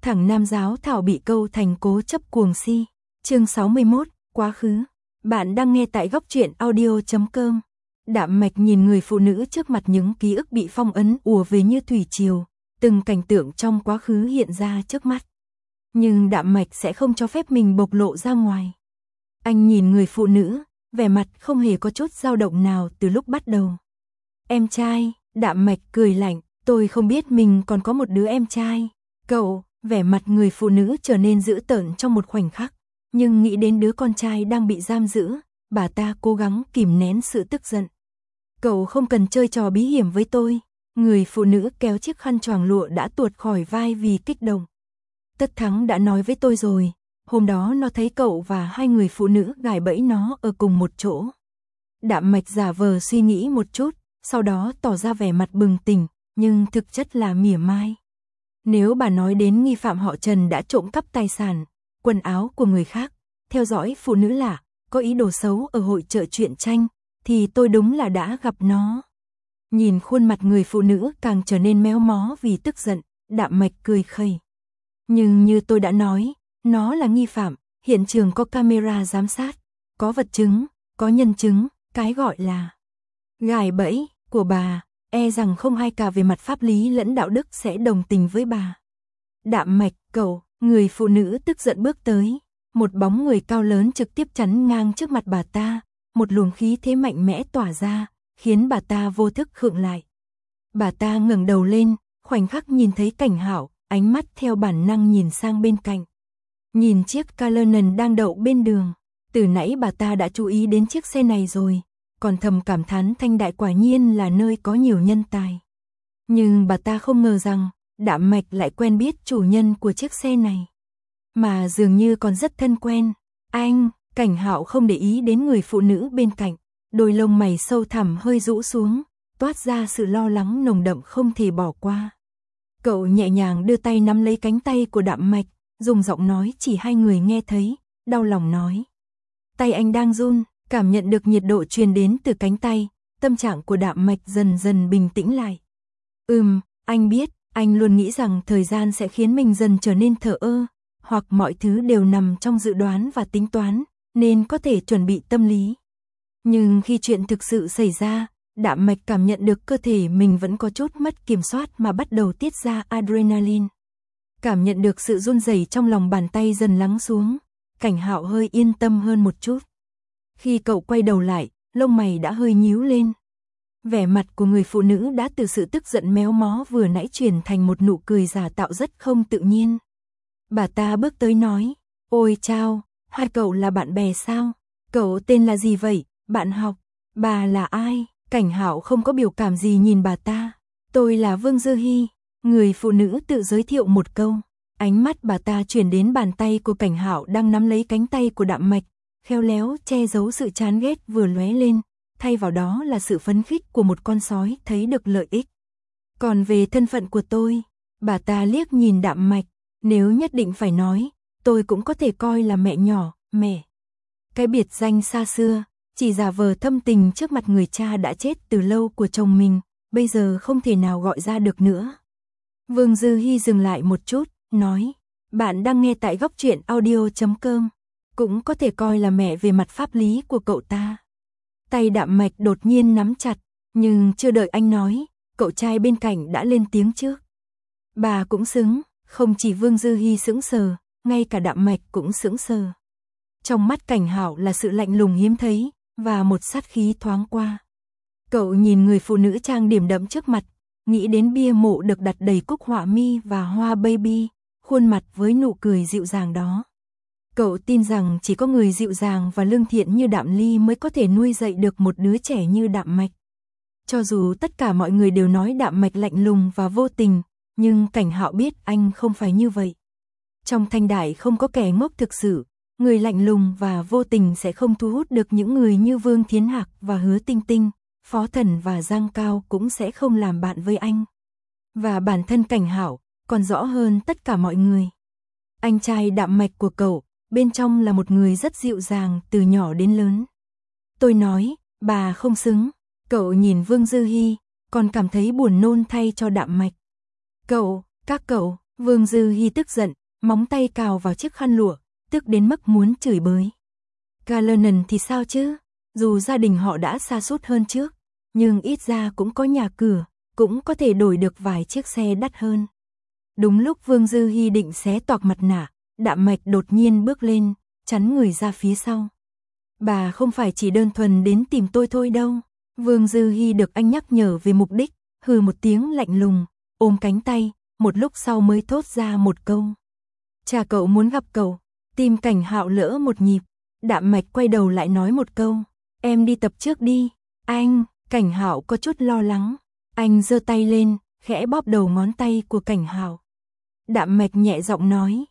Thẳng nam giáo thảo bị câu thành cố chấp cuồng si. Chương 61, quá khứ. Bạn đang nghe tại góc truyện audio.com. Đạm Mạch nhìn người phụ nữ trước mặt, những ký ức bị phong ấn ùa về như thủy triều, từng cảnh tượng trong quá khứ hiện ra trước mắt. Nhưng Đạm Mạch sẽ không cho phép mình bộc lộ ra ngoài. Anh nhìn người phụ nữ, vẻ mặt không hề có chút dao động nào từ lúc bắt đầu. Em trai, Đạm Mạch cười lạnh, tôi không biết mình còn có một đứa em trai. Cậu, vẻ mặt người phụ nữ trở nên dữ tợn trong một khoảnh khắc, nhưng nghĩ đến đứa con trai đang bị giam giữ, bà ta cố gắng kìm nén sự tức giận. Cậu không cần chơi trò bí hiểm với tôi. Người phụ nữ kéo chiếc khăn choàng lụa đã tuột khỏi vai vì kích động. Tất Thắng đã nói với tôi rồi, hôm đó nó thấy cậu và hai người phụ nữ gài bẫy nó ở cùng một chỗ. Đạm Mạch giả vờ suy nghĩ một chút, sau đó tỏ ra vẻ mặt bừng tỉnh, nhưng thực chất là mỉa mai. Nếu bà nói đến nghi phạm họ Trần đã trộm cắp tài sản, quần áo của người khác, theo dõi phụ nữ lạ, có ý đồ xấu ở hội chợ truyện tranh, thì tôi đúng là đã gặp nó. Nhìn khuôn mặt người phụ nữ càng trở nên méo mó vì tức giận, Đạm Mạch cười khẩy. Nhưng như tôi đã nói, nó là nghi phạm, hiện trường có camera giám sát, có vật chứng, có nhân chứng, cái gọi là gài bẫy của bà, e rằng không ai cả về mặt pháp lý lẫn đạo đức sẽ đồng tình với bà. Đạm Mạch, cậu, người phụ nữ tức giận bước tới, một bóng người cao lớn trực tiếp chắn ngang trước mặt bà ta, một luồng khí thế mạnh mẽ tỏa ra, khiến bà ta vô thức khựng lại. Bà ta ngẩng đầu lên, khoảnh khắc nhìn thấy Cảnh Hạo, ánh mắt theo bản năng nhìn sang bên cạnh. Nhìn chiếc Cullinan đang đậu bên đường, từ nãy bà ta đã chú ý đến chiếc xe này rồi, còn thầm cảm thán Thanh Đại quả nhiên là nơi có nhiều nhân tài. Nhưng bà ta không ngờ rằng, Đạm Mạch lại quen biết chủ nhân của chiếc xe này, mà dường như còn rất thân quen. Anh, Cảnh Hạo không để ý đến người phụ nữ bên cạnh, đôi lông mày sâu thẳm hơi rũ xuống, toát ra sự lo lắng nồng đậm không thể bỏ qua. Cậu nhẹ nhàng đưa tay nắm lấy cánh tay của Đạm Mạch, dùng giọng nói chỉ hai người nghe thấy, đau lòng nói. Tay anh đang run, cảm nhận được nhiệt độ truyền đến từ cánh tay, tâm trạng của Đạm Mạch dần dần bình tĩnh lại. Anh biết, anh luôn nghĩ rằng thời gian sẽ khiến mình dần trở nên thờ ơ, hoặc mọi thứ đều nằm trong dự đoán và tính toán, nên có thể chuẩn bị tâm lý. Nhưng khi chuyện thực sự xảy ra, Đạm Mạch cảm nhận được cơ thể mình vẫn có chút mất kiểm soát mà bắt đầu tiết ra adrenaline. Cảm nhận được sự run rẩy trong lòng bàn tay dần lắng xuống, Cảnh Hạo hơi yên tâm hơn một chút. Khi cậu quay đầu lại, lông mày đã hơi nhíu lên. Vẻ mặt của người phụ nữ đã từ sự tức giận méo mó vừa nãy chuyển thành một nụ cười giả tạo rất không tự nhiên. Bà ta bước tới nói, ôi chao, hai cậu là bạn bè sao? Cậu tên là gì vậy, bạn học? Bà là ai? Cảnh Hạo không có biểu cảm gì nhìn bà ta. Tôi là Vương Dư Hi. Người phụ nữ tự giới thiệu một câu. Ánh mắt bà ta chuyển đến bàn tay của Cảnh Hạo đang nắm lấy cánh tay của Đạm Mạch, khéo léo che giấu sự chán ghét vừa lóe lên, thay vào đó là sự phấn khích của một con sói thấy được lợi ích. Còn về thân phận của tôi, bà ta liếc nhìn Đạm Mạch, nếu nhất định phải nói, tôi cũng có thể coi là mẹ nhỏ, mẹ. Cái biệt danh xa xưa, chỉ giả vờ thâm tình trước mặt người cha đã chết từ lâu của chồng mình, bây giờ không thể nào gọi ra được nữa. Vương Dư Hi dừng lại một chút, nói, bạn đang nghe tại góc truyện audio.com, cũng có thể coi là mẹ về mặt pháp lý của cậu ta. Tay Đạm Mạch đột nhiên nắm chặt, nhưng chưa đợi anh nói, cậu trai bên cạnh đã lên tiếng trước. Bà cũng xứng, không chỉ Vương Dư Hi sững sờ, ngay cả Đạm Mạch cũng sững sờ. Trong mắt Cảnh Hạo là sự lạnh lùng hiếm thấy, và một sát khí thoáng qua. Cậu nhìn người phụ nữ trang điểm đậm trước mặt, nghĩ đến bia mộ được đặt đầy cúc họa mi và hoa baby, khuôn mặt với nụ cười dịu dàng đó. Cậu tin rằng chỉ có người dịu dàng và lương thiện như Đạm Ly mới có thể nuôi dạy được một đứa trẻ như Đạm Mạch. Cho dù tất cả mọi người đều nói Đạm Mạch lạnh lùng và vô tình, nhưng Cảnh Hạo biết anh không phải như vậy. Trong Thanh Đại không có kẻ ngốc thực sự, người lạnh lùng và vô tình sẽ không thu hút được những người như Vương Thiến Hạc và Hứa Tinh Tinh, Phó Thần và Giang Cao cũng sẽ không làm bạn với anh. Và bản thân Cảnh Hạo còn rõ hơn tất cả mọi người. Anh trai Đạm Mạch của cậu, bên trong là một người rất dịu dàng từ nhỏ đến lớn. Tôi nói, bà không xứng. Cậu nhìn Vương Dư Hi, còn cảm thấy buồn nôn thay cho Đạm Mạch. Các cậu, Vương Dư Hi tức giận, móng tay cào vào chiếc khăn lụa, tức đến mức muốn chửi bới. Galenon thì sao chứ? Dù gia đình họ đã sa sút hơn trước, nhưng ít ra cũng có nhà cửa, cũng có thể đổi được vài chiếc xe đắt hơn. Đúng lúc Vương Dư Hi định xé toạc mặt nạ, Đạm Mạch đột nhiên bước lên, chắn người ra phía sau. Bà không phải chỉ đơn thuần đến tìm tôi thôi đâu. Vương Dư Hi được anh nhắc nhở về mục đích, hừ một tiếng lạnh lùng, ôm cánh tay, một lúc sau mới thốt ra một câu. Cha cậu muốn gặp cậu. Tim Cảnh Hạo lỡ một nhịp. Đạm Mạch quay đầu lại nói một câu. Em đi tập trước đi. Anh, Cảnh Hạo có chút lo lắng. Anh giơ tay lên, khẽ bóp đầu ngón tay của Cảnh Hạo. Đạm Mạch nhẹ giọng nói.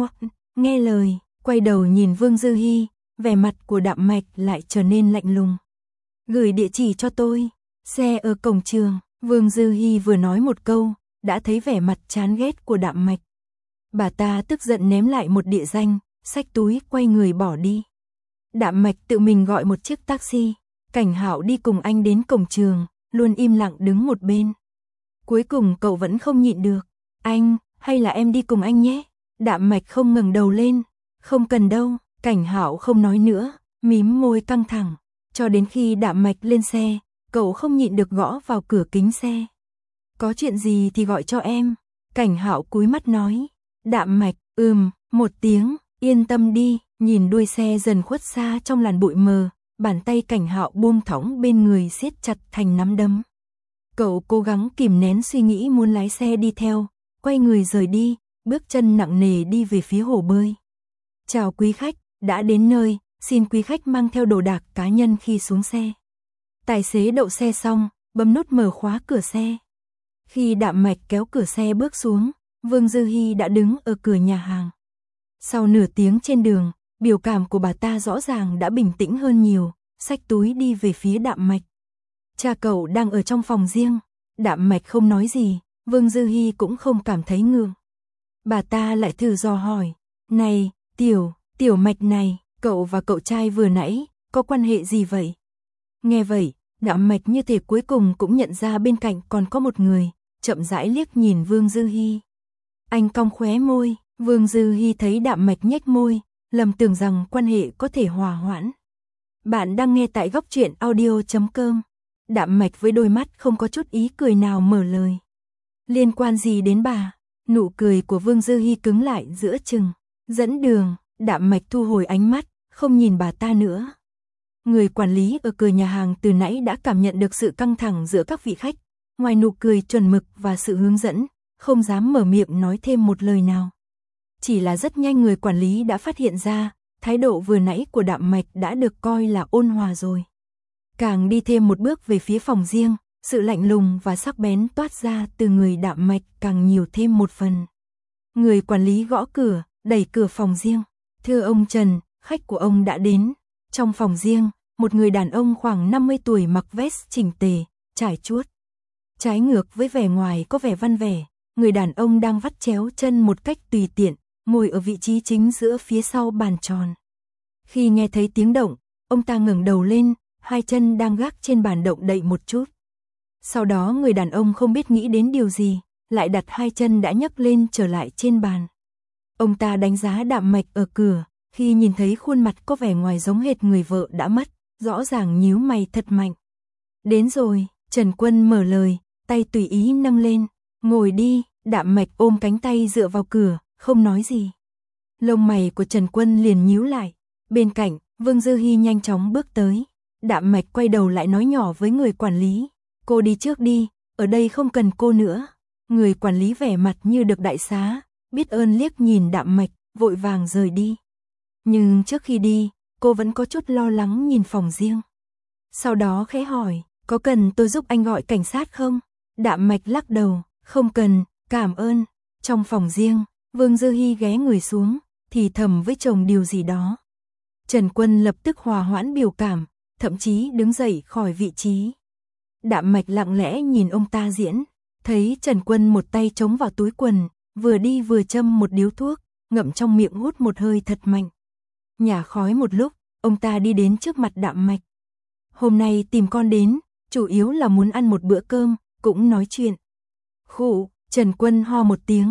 Nghe lời, quay đầu nhìn Vương Dư Hi, vẻ mặt của Đạm Mạch lại trở nên lạnh lùng. Gửi địa chỉ cho tôi. Xe ở cổng trường. Vương Dư Hi vừa nói một câu, đã thấy vẻ mặt chán ghét của Đạm Mạch. Bà ta tức giận ném lại một địa danh, xách túi quay người bỏ đi. Đạm Mạch tự mình gọi một chiếc taxi, Cảnh Hạo đi cùng anh đến cổng trường, luôn im lặng đứng một bên. Cuối cùng cậu vẫn không nhịn được. Anh, hay là em đi cùng anh nhé? Đạm Mạch không ngẩng đầu lên. Không cần đâu, Cảnh Hạo không nói nữa, mím môi căng thẳng. Cho đến khi Đạm Mạch lên xe, cậu không nhịn được gõ vào cửa kính xe. Có chuyện gì thì gọi cho em. Cảnh Hạo cúi mắt nói. Đạm Mạch, một tiếng, yên tâm đi. Nhìn đuôi xe dần khuất xa trong làn bụi mờ, bàn tay Cảnh Hạo buông thõng bên người siết chặt thành nắm đấm. Cậu cố gắng kìm nén suy nghĩ muốn lái xe đi theo, quay người rời đi, bước chân nặng nề đi về phía hồ bơi. Chào quý khách, đã đến nơi, xin quý khách mang theo đồ đạc cá nhân khi xuống xe. Tài xế đậu xe xong, bấm nút mở khóa cửa xe. Khi Đạm Mạch kéo cửa xe bước xuống, Vương Dư Hi đã đứng ở cửa nhà hàng. Sau nửa tiếng trên đường, biểu cảm của bà ta rõ ràng đã bình tĩnh hơn nhiều, xách túi đi về phía Đạm Mạch. Cha cậu đang ở trong phòng riêng. Đạm Mạch không nói gì, Vương Dư Hi cũng không cảm thấy ngượng. Bà ta lại thử dò hỏi. Này, Tiểu Mạch này, cậu và cậu trai vừa nãy, có quan hệ gì vậy? Nghe vậy, Đạm Mạch như thể cuối cùng cũng nhận ra bên cạnh còn có một người, chậm rãi liếc nhìn Vương Dư Hi. Anh cong khóe môi, Vương Dư Hi thấy Đạm Mạch nhếch môi, lầm tưởng rằng quan hệ có thể hòa hoãn. Bạn đang nghe tại góc truyện audio.com. Đạm Mạch với đôi mắt không có chút ý cười nào mở lời. Liên quan gì đến bà? Nụ cười của Vương Dư Hi cứng lại giữa chừng. Dẫn đường, Đạm Mạch thu hồi ánh mắt, không nhìn bà ta nữa. Người quản lý ở cửa nhà hàng từ nãy đã cảm nhận được sự căng thẳng giữa các vị khách. Ngoài nụ cười chuẩn mực và sự hướng dẫn, không dám mở miệng nói thêm một lời nào. Chỉ là rất nhanh người quản lý đã phát hiện ra, thái độ vừa nãy của Đạm Mạch đã được coi là ôn hòa rồi. Càng đi thêm một bước về phía phòng riêng, sự lạnh lùng và sắc bén toát ra từ người Đạm Mạch càng nhiều thêm một phần. Người quản lý gõ cửa, đẩy cửa phòng riêng. Thưa ông Trần, khách của ông đã đến. Trong phòng riêng, một người đàn ông khoảng 50 tuổi mặc vest chỉnh tề, trải chuốt. Trái ngược với vẻ ngoài có vẻ văn vẻ, người đàn ông đang vắt chéo chân một cách tùy tiện, ngồi ở vị trí chính giữa phía sau bàn tròn. Khi nghe thấy tiếng động, ông ta ngẩng đầu lên, hai chân đang gác trên bàn động đậy một chút. Sau đó người đàn ông không biết nghĩ đến điều gì, lại đặt hai chân đã nhấc lên trở lại trên bàn. Ông ta đánh giá Đạm Mạch ở cửa, khi nhìn thấy khuôn mặt có vẻ ngoài giống hệt người vợ đã mất, rõ ràng nhíu mày thật mạnh. Đến rồi, Trần Quân mở lời, tay tùy ý nâng lên. Ngồi đi, Đạm Mạch ôm cánh tay dựa vào cửa, không nói gì. Lông mày của Trần Quân liền nhíu lại. Bên cạnh, Vương Dư Hi nhanh chóng bước tới. Đạm Mạch quay đầu lại nói nhỏ với người quản lý. Cô đi trước đi, ở đây không cần cô nữa. Người quản lý vẻ mặt như được đại xá, biết ơn liếc nhìn Đạm Mạch, vội vàng rời đi. Nhưng trước khi đi, cô vẫn có chút lo lắng nhìn phòng riêng. Sau đó khẽ hỏi, có cần tôi giúp anh gọi cảnh sát không? Đạm Mạch lắc đầu, không cần, cảm ơn. Trong phòng riêng, Vương Dư Hi ghé người xuống, thì thầm với chồng điều gì đó. Trần Quân lập tức hòa hoãn biểu cảm, thậm chí đứng dậy khỏi vị trí. Đạm Mạch lặng lẽ nhìn ông ta diễn, thấy Trần Quân một tay chống vào túi quần, vừa đi vừa châm một điếu thuốc, ngậm trong miệng hút một hơi thật mạnh. Nhả khói một lúc, ông ta đi đến trước mặt Đạm Mạch. Hôm nay tìm con đến, chủ yếu là muốn ăn một bữa cơm, cũng nói chuyện. Khụ, Trần Quân ho một tiếng,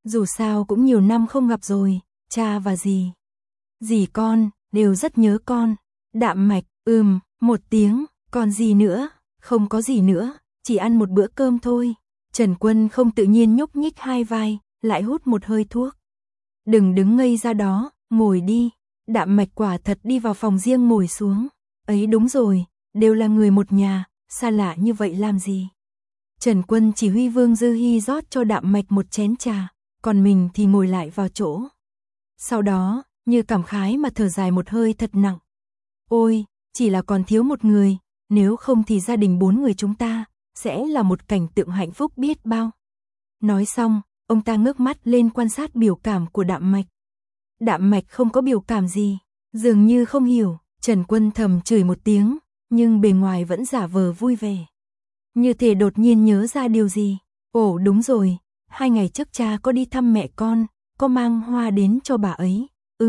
Dù sao cũng nhiều năm không gặp rồi, cha và dì con, đều rất nhớ con. Đạm Mạch, một tiếng, còn gì nữa, không có gì nữa, chỉ ăn một bữa cơm thôi. Trần Quân không tự nhiên nhúc nhích hai vai, lại hút một hơi thuốc. Đừng đứng ngây ra đó, ngồi đi. Đạm Mạch quả thật đi vào phòng riêng ngồi xuống. Ấy đúng rồi, đều là người một nhà, xa lạ như vậy làm gì? Trần Quân chỉ huy Vương Dư Hi rót cho Đạm Mạch một chén trà, còn mình thì ngồi lại vào chỗ. Sau đó, như cảm khái mà thở dài một hơi thật nặng. Ôi, chỉ là còn thiếu một người, nếu không thì gia đình 4 người chúng ta sẽ là một cảnh tượng hạnh phúc biết bao. Nói xong, ông ta ngước mắt lên quan sát biểu cảm của Đạm Mạch. Đạm Mạch không có biểu cảm gì, dường như không hiểu. Trần Quân thầm chửi một tiếng, nhưng bề ngoài vẫn giả vờ vui vẻ. Như thể đột nhiên nhớ ra điều gì. Ồ đúng rồi, 2 ngày trước cha có đi thăm mẹ con, có mang hoa đến cho bà ấy.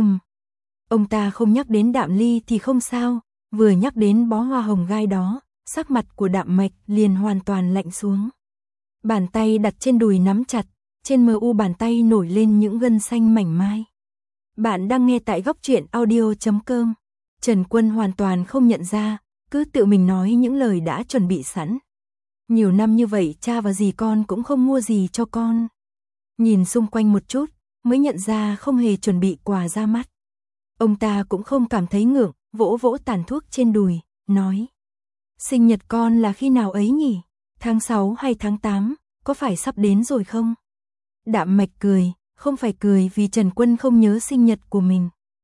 Ông ta không nhắc đến Đạm Ly thì không sao, vừa nhắc đến bó hoa hồng gai đó, sắc mặt của Đạm Mạch liền hoàn toàn lạnh xuống. Bàn tay đặt trên đùi nắm chặt, trên mờ u bàn tay nổi lên những gân xanh mảnh mai. Bạn đang nghe tại Góc Truyện Audio.com. Trần Quân hoàn toàn không nhận ra, cứ tự mình nói những lời đã chuẩn bị sẵn. Nhiều năm như vậy cha và dì con cũng không mua gì cho con. Nhìn xung quanh một chút, mới nhận ra không hề chuẩn bị quà ra mắt. Ông ta cũng không cảm thấy ngượng, vỗ vỗ tàn thuốc trên đùi, nói. Sinh nhật con là khi nào ấy nhỉ? Tháng 6 hay tháng 8, có phải sắp đến rồi không? Đạm Mạch cười, không phải cười vì Trần Quân không nhớ sinh nhật của mình.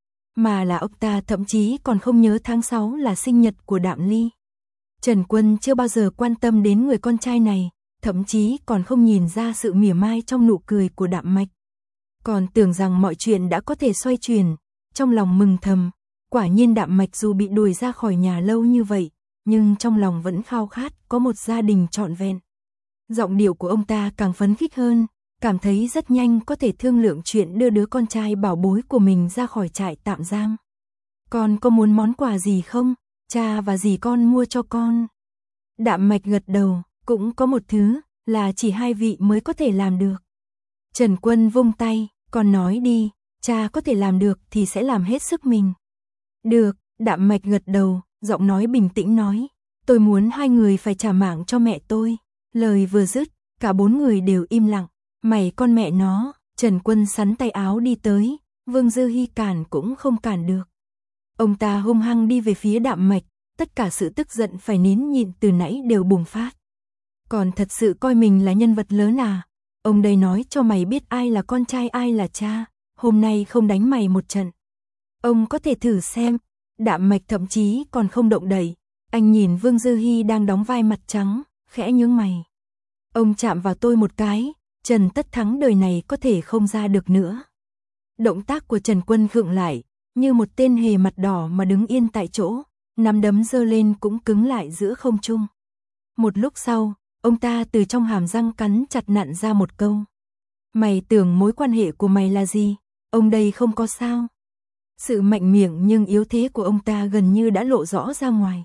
Mà là ông ta thậm chí còn không nhớ tháng 6 là sinh nhật của Đạm Ly. Trần Quân chưa bao giờ quan tâm đến người con trai này, thậm chí còn không nhìn ra sự mỉa mai trong nụ cười của Đạm Mạch. Còn tưởng rằng mọi chuyện đã có thể xoay chuyển, trong lòng mừng thầm, quả nhiên Đạm Mạch dù bị đuổi ra khỏi nhà lâu như vậy, nhưng trong lòng vẫn khao khát có một gia đình trọn vẹn. Giọng điệu của ông ta càng phấn khích hơn, cảm thấy rất nhanh có thể thương lượng chuyện đưa đứa con trai bảo bối của mình ra khỏi trại tạm giam. Con có muốn món quà gì không? Cha và dì con mua cho con. Đạm Mạch gật đầu, cũng có một thứ, là chỉ 2 vị mới có thể làm được. Trần Quân vung tay, con nói đi, cha có thể làm được thì sẽ làm hết sức mình. Được, Đạm Mạch gật đầu, giọng nói bình tĩnh nói, tôi muốn 2 người phải trả mạng cho mẹ tôi. Lời vừa dứt, cả 4 người đều im lặng. Mày con mẹ nó, Trần Quân sắn tay áo đi tới, Vương Dư Hi cản cũng không cản được. Ông ta hung hăng đi về phía Đạm Mạch, tất cả sự tức giận phải nín nhịn từ nãy đều bùng phát. Còn thật sự coi mình là nhân vật lớn à? Ông đây nói cho mày biết ai là con trai ai là cha, hôm nay không đánh mày một trận. Ông có thể thử xem. Đạm Mạch thậm chí còn không động đậy. Anh nhìn Vương Dư Hi đang đóng vai mặt trắng, khẽ nhướng mày. Ông chạm vào tôi một cái, Trần Tất Thắng đời này có thể không ra được nữa. Động tác của Trần Quân khựng lại, như một tên hề mặt đỏ mà đứng yên tại chỗ, nắm đấm giơ lên cũng cứng lại giữa không trung. Một lúc sau, ông ta từ trong hàm răng cắn chặt nặn ra một câu. Mày tưởng mối quan hệ của mày là gì? Ông đây không có sao. Sự mạnh miệng nhưng yếu thế của ông ta gần như đã lộ rõ ra ngoài.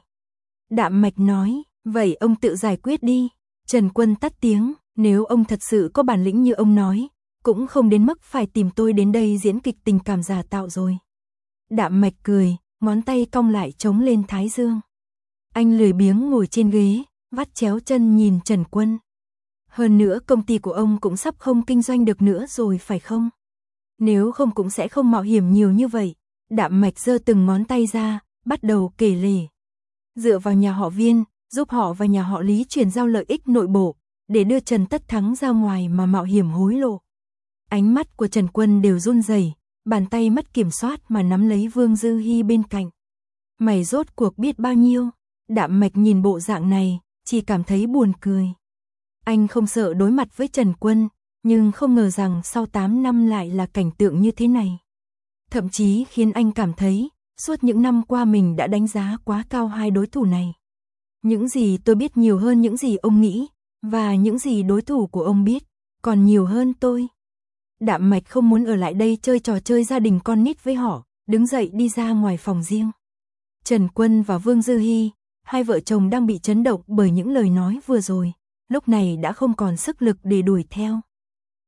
Đạm Mạch nói, vậy ông tự giải quyết đi. Trần Quân tắt tiếng, nếu ông thật sự có bản lĩnh như ông nói, cũng không đến mức phải tìm tôi đến đây diễn kịch tình cảm giả tạo rồi. Đạm Mạch cười, ngón tay cong lại chống lên thái dương. Anh lười biếng ngồi trên ghế, vắt chéo chân nhìn Trần Quân. Hơn nữa công ty của ông cũng sắp không kinh doanh được nữa rồi phải không? Nếu không cũng sẽ không mạo hiểm nhiều như vậy. Đạm Mạch giơ từng ngón tay ra, bắt đầu kể lể. Dựa vào nhà họ Viên, giúp họ và nhà họ Lý chuyển giao lợi ích nội bộ, để đưa Trần Tất Thắng ra ngoài mà mạo hiểm hối lộ. Ánh mắt của Trần Quân đều run rẩy, bàn tay mất kiểm soát mà nắm lấy Vương Dư Hi bên cạnh. Mày rốt cuộc biết bao nhiêu? Đạm Mạch nhìn bộ dạng này, chỉ cảm thấy buồn cười. Anh không sợ đối mặt với Trần Quân, nhưng không ngờ rằng sau 8 năm lại là cảnh tượng như thế này. Thậm chí khiến anh cảm thấy, suốt những năm qua mình đã đánh giá quá cao hai đối thủ này. Những gì tôi biết nhiều hơn những gì ông nghĩ, và những gì đối thủ của ông biết, còn nhiều hơn tôi. Đạm Mạch không muốn ở lại đây chơi trò chơi gia đình con nít với họ, đứng dậy đi ra ngoài phòng riêng. Trần Quân và Vương Dư Hi, hai vợ chồng đang bị chấn động bởi những lời nói vừa rồi, lúc này đã không còn sức lực để đuổi theo.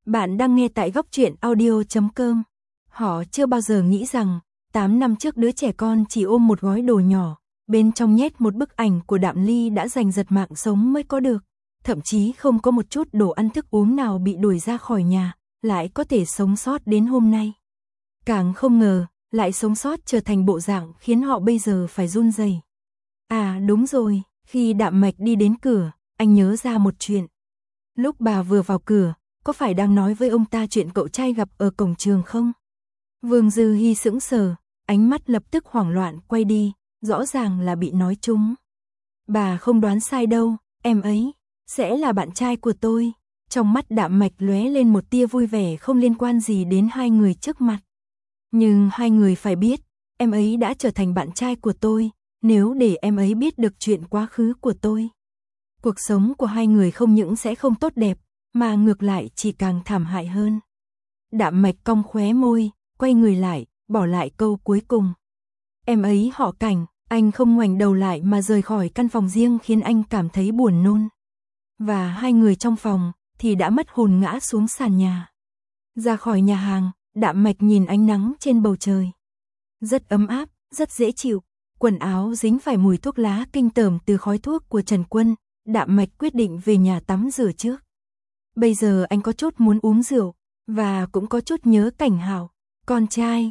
Bạn đang nghe tại góc truyện audio.com. Họ chưa bao giờ nghĩ rằng, 8 năm trước đứa trẻ con chỉ ôm một gói đồ nhỏ, bên trong nhét một bức ảnh của Đạm Ly đã giành giật mạng sống mới có được. Thậm chí không có một chút đồ ăn thức uống nào bị đuổi ra khỏi nhà, lại có thể sống sót đến hôm nay. Càng không ngờ, lại sống sót trở thành bộ dạng khiến họ bây giờ phải run rẩy. À đúng rồi, khi Đạm Mạch đi đến cửa, anh nhớ ra một chuyện. Lúc bà vừa vào cửa, có phải đang nói với ông ta chuyện cậu trai gặp ở cổng trường không? Vương Dư Hi sững sờ, ánh mắt lập tức hoảng loạn quay đi, rõ ràng là bị nói trúng. Bà không đoán sai đâu, em ấy sẽ là bạn trai của tôi. Trong mắt Đạm Mạch lóe lên một tia vui vẻ không liên quan gì đến hai người trước mặt. Nhưng hai người phải biết, em ấy đã trở thành bạn trai của tôi, nếu để em ấy biết được chuyện quá khứ của tôi. Cuộc sống của hai người không những sẽ không tốt đẹp, mà ngược lại chỉ càng thảm hại hơn. Đạm Mạch cong khóe môi, quay người lại, bỏ lại câu cuối cùng. Em ấy họ Cảnh, anh không ngoảnh đầu lại mà rời khỏi căn phòng riêng khiến anh cảm thấy buồn nôn. Và hai người trong phòng thì đã mất hồn ngã xuống sàn nhà. Ra khỏi nhà hàng, Đạm Mạch nhìn ánh nắng trên bầu trời. Rất ấm áp, rất dễ chịu, quần áo dính phải mùi thuốc lá kinh tởm từ khói thuốc của Trần Quân. Đạm Mạch quyết định về nhà tắm rửa trước. Bây giờ anh có chút muốn uống rượu, và cũng có chút nhớ Cảnh Hạo. Con trai,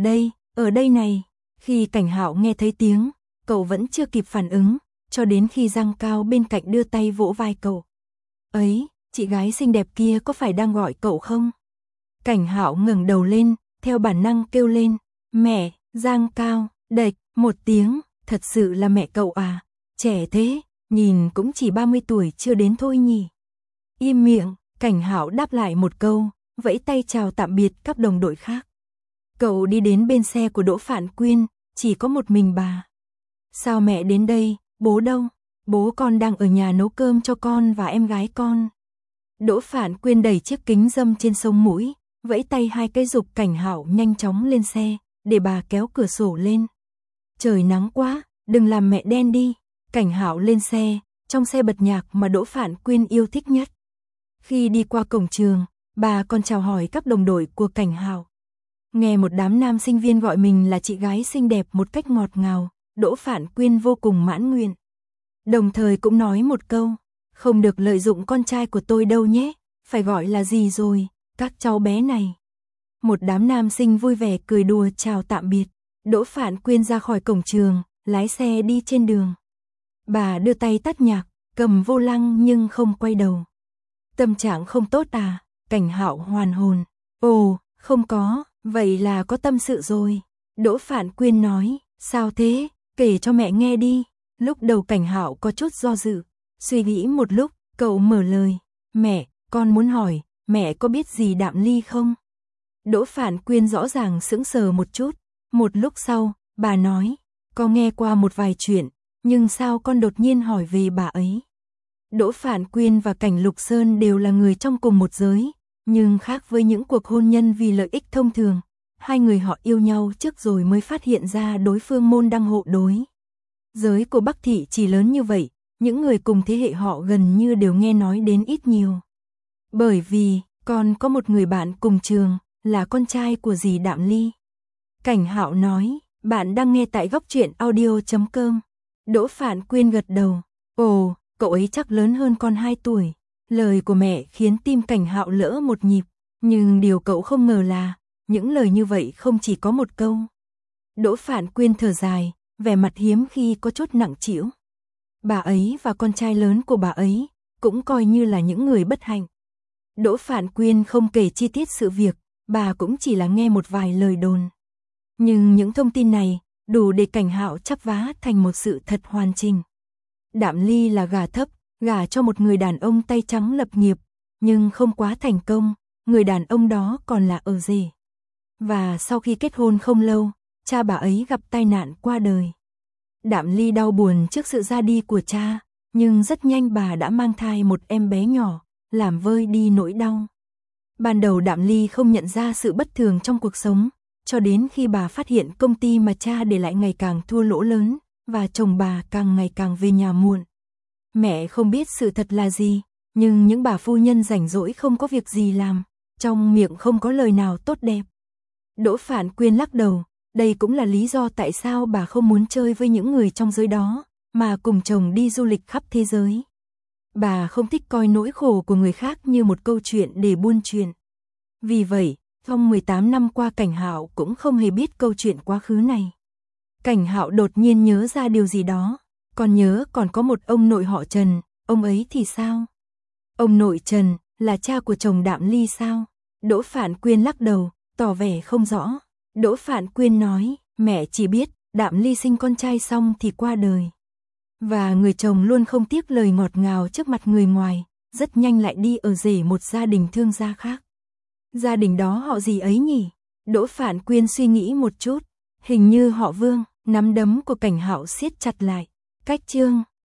ở đây này. Khi Cảnh Hạo nghe thấy tiếng, cậu vẫn chưa kịp phản ứng, cho đến khi Giang Cao bên cạnh đưa tay vỗ vai cậu. Ấy, chị gái xinh đẹp kia có phải đang gọi cậu không? Cảnh Hạo ngẩng đầu lên, theo bản năng kêu lên, mẹ. Giang Cao, đệch, một tiếng, thật sự là mẹ cậu à, trẻ thế, nhìn cũng chỉ 30 tuổi chưa đến thôi nhỉ. Im miệng, Cảnh Hạo đáp lại một câu, vẫy tay chào tạm biệt các đồng đội khác. Cậu đi đến bên xe của Đỗ Phạn Quyên, chỉ có một mình bà. Sao mẹ đến đây, bố đâu? Bố con đang ở nhà nấu cơm cho con và em gái con. Đỗ Phạn Quyên đẩy chiếc kính râm trên sống mũi, vẫy tay hai cái giục Cảnh Hạo nhanh chóng lên xe, để bà kéo cửa sổ lên. Trời nắng quá, đừng làm mẹ đen đi. Cảnh Hạo lên xe, trong xe bật nhạc mà Đỗ Phạn Quyên yêu thích nhất. Khi đi qua cổng trường, bà còn chào hỏi các đồng đội của Cảnh Hạo. Nghe một đám nam sinh viên gọi mình là chị gái xinh đẹp một cách ngọt ngào, Đỗ Phạn Quyên vô cùng mãn nguyện. Đồng thời cũng nói một câu, không được lợi dụng con trai của tôi đâu nhé, phải gọi là gì rồi, các cháu bé này. Một đám nam sinh vui vẻ cười đùa chào tạm biệt. Đỗ Phạn Quyên ra khỏi cổng trường, lái xe đi trên đường. Bà đưa tay tắt nhạc, cầm vô lăng nhưng không quay đầu. Tâm trạng không tốt à? Cảnh Hạo hoàn hồn. Ồ, không có, vậy là có tâm sự rồi. Đỗ Phạn Quyên nói, sao thế, kể cho mẹ nghe đi. Lúc đầu Cảnh Hạo có chút do dự, suy nghĩ một lúc, cậu mở lời. Mẹ, con muốn hỏi, mẹ có biết gì Đạm Ly không? Đỗ Phạn Quyên rõ ràng sững sờ một chút. Một lúc sau, bà nói, có nghe qua một vài chuyện, nhưng sao con đột nhiên hỏi về bà ấy? Đỗ Phạn Quyên và Cảnh Lục Sơn đều là người trong cùng một giới, nhưng khác với những cuộc hôn nhân vì lợi ích thông thường, hai người họ yêu nhau trước rồi mới phát hiện ra đối phương môn đăng hộ đối. Giới của Bắc Thị chỉ lớn như vậy, những người cùng thế hệ họ gần như đều nghe nói đến ít nhiều. Bởi vì, con có một người bạn cùng trường, là con trai của dì Đạm Ly. Cảnh Hạo nói, bạn đang nghe tại góc truyện audio.com. Đỗ Phạn Quyên gật đầu, ồ, cậu ấy chắc lớn hơn con 2 tuổi. Lời của mẹ khiến tim Cảnh Hạo lỡ một nhịp, nhưng điều cậu không ngờ là, những lời như vậy không chỉ có một câu. Đỗ Phạn Quyên thở dài, vẻ mặt hiếm khi có chút nặng trĩu. Bà ấy và con trai lớn của bà ấy, cũng coi như là những người bất hạnh. Đỗ Phạn Quyên không kể chi tiết sự việc, bà cũng chỉ là nghe một vài lời đồn. Nhưng những thông tin này, đủ để Cảnh Hạo chắp vá thành một sự thật hoàn chỉnh. Đạm Ly là gà thấp, gả cho một người đàn ông tay trắng lập nghiệp, nhưng không quá thành công, người đàn ông đó còn là ở rể. Và sau khi kết hôn không lâu, cha bà ấy gặp tai nạn qua đời. Đạm Ly đau buồn trước sự ra đi của cha, nhưng rất nhanh bà đã mang thai một em bé nhỏ, làm vơi đi nỗi đau. Ban đầu Đạm Ly không nhận ra sự bất thường trong cuộc sống, cho đến khi bà phát hiện công ty mà cha để lại ngày càng thua lỗ lớn, và chồng bà càng ngày càng về nhà muộn. Mẹ không biết sự thật là gì, nhưng những bà phu nhân rảnh rỗi không có việc gì làm, trong miệng không có lời nào tốt đẹp. Đỗ Phạn Quyên lắc đầu, đây cũng là lý do tại sao bà không muốn chơi với những người trong giới đó, mà cùng chồng đi du lịch khắp thế giới. Bà không thích coi nỗi khổ của người khác như một câu chuyện để buôn chuyện. Vì vậy, trong 18 năm qua Cảnh Hạo cũng không hề biết câu chuyện quá khứ này. Cảnh Hạo đột nhiên nhớ ra điều gì đó, còn có một ông nội họ Trần, ông ấy thì sao? Ông nội Trần, là cha của chồng Đạm Ly sao? Đỗ Phạn Quyên lắc đầu, tỏ vẻ không rõ. Đỗ Phạn Quyên nói, mẹ chỉ biết, Đạm Ly sinh con trai xong thì qua đời. Và người chồng luôn không tiếc lời ngọt ngào trước mặt người ngoài, rất nhanh lại đi ở rể một gia đình thương gia khác. Gia đình đó họ gì ấy nhỉ? Đỗ Phạn Quyên suy nghĩ một chút, hình như họ Vương. Nắm đấm của Cảnh Hạo siết chặt lại. Cách chương